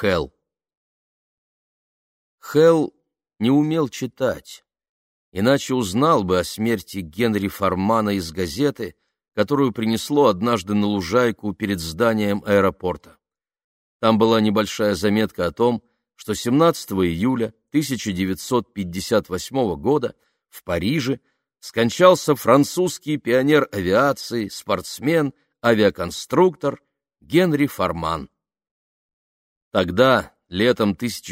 Хэл. Хэл не умел читать, иначе узнал бы о смерти Генри Формана из газеты, которую принесло однажды на лужайку перед зданием аэропорта. Там была небольшая заметка о том, что 17 июля 1958 года в Париже скончался французский пионер авиации, спортсмен, авиаконструктор Генри Форман. Тогда, летом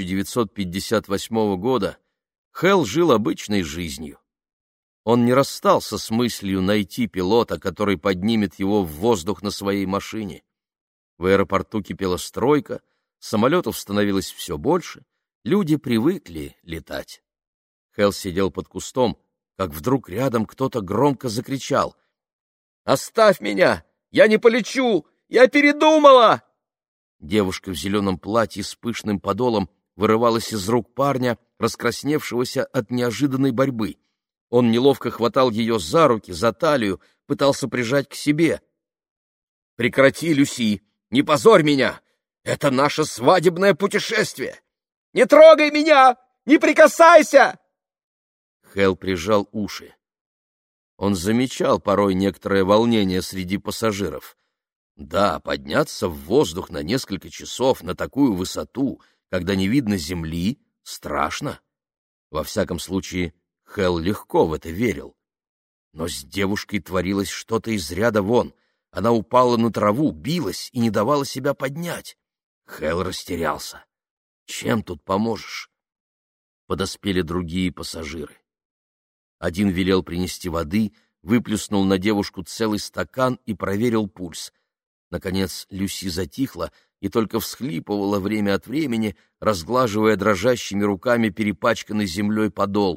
1958 года, Хэл жил обычной жизнью. Он не расстался с мыслью найти пилота, который поднимет его в воздух на своей машине. В аэропорту кипела стройка, самолетов становилось все больше, люди привыкли летать. Хэл сидел под кустом, как вдруг рядом кто-то громко закричал: «Оставь меня! Я не полечу! Я передумала!» Девушка в зеленом платье с пышным подолом вырывалась из рук парня, раскрасневшегося от неожиданной борьбы. Он неловко хватал ее за руки, за талию, пытался прижать к себе. «Прекрати, Люси! Не позорь меня! Это наше свадебное путешествие! Не трогай меня! Не прикасайся!» Хэл прижал уши. Он замечал порой некоторое волнение среди пассажиров. Да, подняться в воздух на несколько часов на такую высоту, когда не видно земли, страшно. Во всяком случае, Хэл легко в это верил. Но с девушкой творилось что-то из ряда вон. Она упала на траву, билась и не давала себя поднять. Хэл растерялся. Чем тут поможешь? Подоспели другие пассажиры. Один велел принести воды, выплеснул на девушку целый стакан и проверил пульс. Наконец Люси затихла и только всхлипывала время от времени, разглаживая дрожащими руками перепачканный землей подол.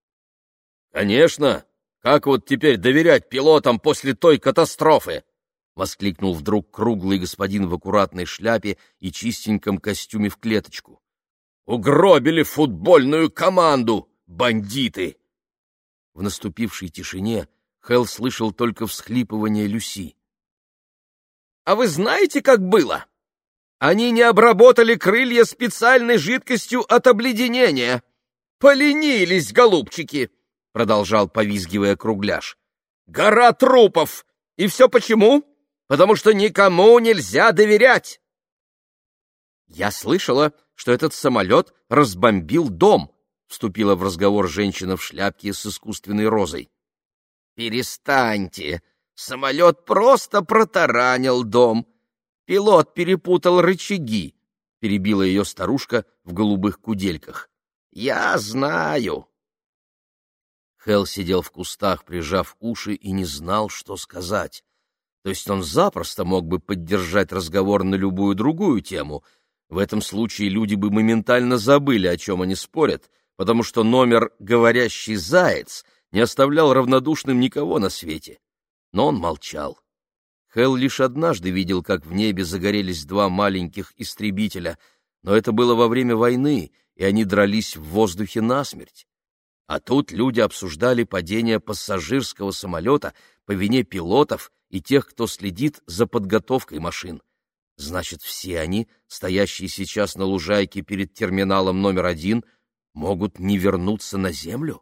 «Конечно! Как вот теперь доверять пилотам после той катастрофы?» — воскликнул вдруг круглый господин в аккуратной шляпе и чистеньком костюме в клеточку. «Угробили футбольную команду, бандиты!» В наступившей тишине Хэл слышал только всхлипывание Люси. «А вы знаете, как было? Они не обработали крылья специальной жидкостью от обледенения. Поленились, голубчики!» — продолжал, повизгивая Кругляш. «Гора трупов! И все почему? Потому что никому нельзя доверять!» «Я слышала, что этот самолет разбомбил дом», — вступила в разговор женщина в шляпке с искусственной розой. «Перестаньте! Самолет просто протаранил дом. Пилот перепутал рычаги», — перебила ее старушка в голубых кудельках. «Я знаю». Хэл сидел в кустах, прижав уши, и не знал, что сказать. То есть он запросто мог бы поддержать разговор на любую другую тему. В этом случае люди бы моментально забыли, о чем они спорят, потому что номер «Говорящий заяц» не оставлял равнодушным никого на свете. Но он молчал. Хэл лишь однажды видел, как в небе загорелись два маленьких истребителя, но это было во время войны, и они дрались в воздухе насмерть. А тут люди обсуждали падение пассажирского самолета по вине пилотов и тех, кто следит за подготовкой машин. Значит, все они, стоящие сейчас на лужайке перед терминалом номер 1, могут не вернуться на землю?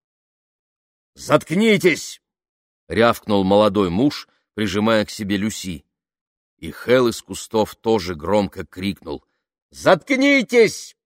«Заткнитесь!» — рявкнул молодой муж, прижимая к себе Люси. И Хэл из кустов тоже громко крикнул: «Заткнитесь!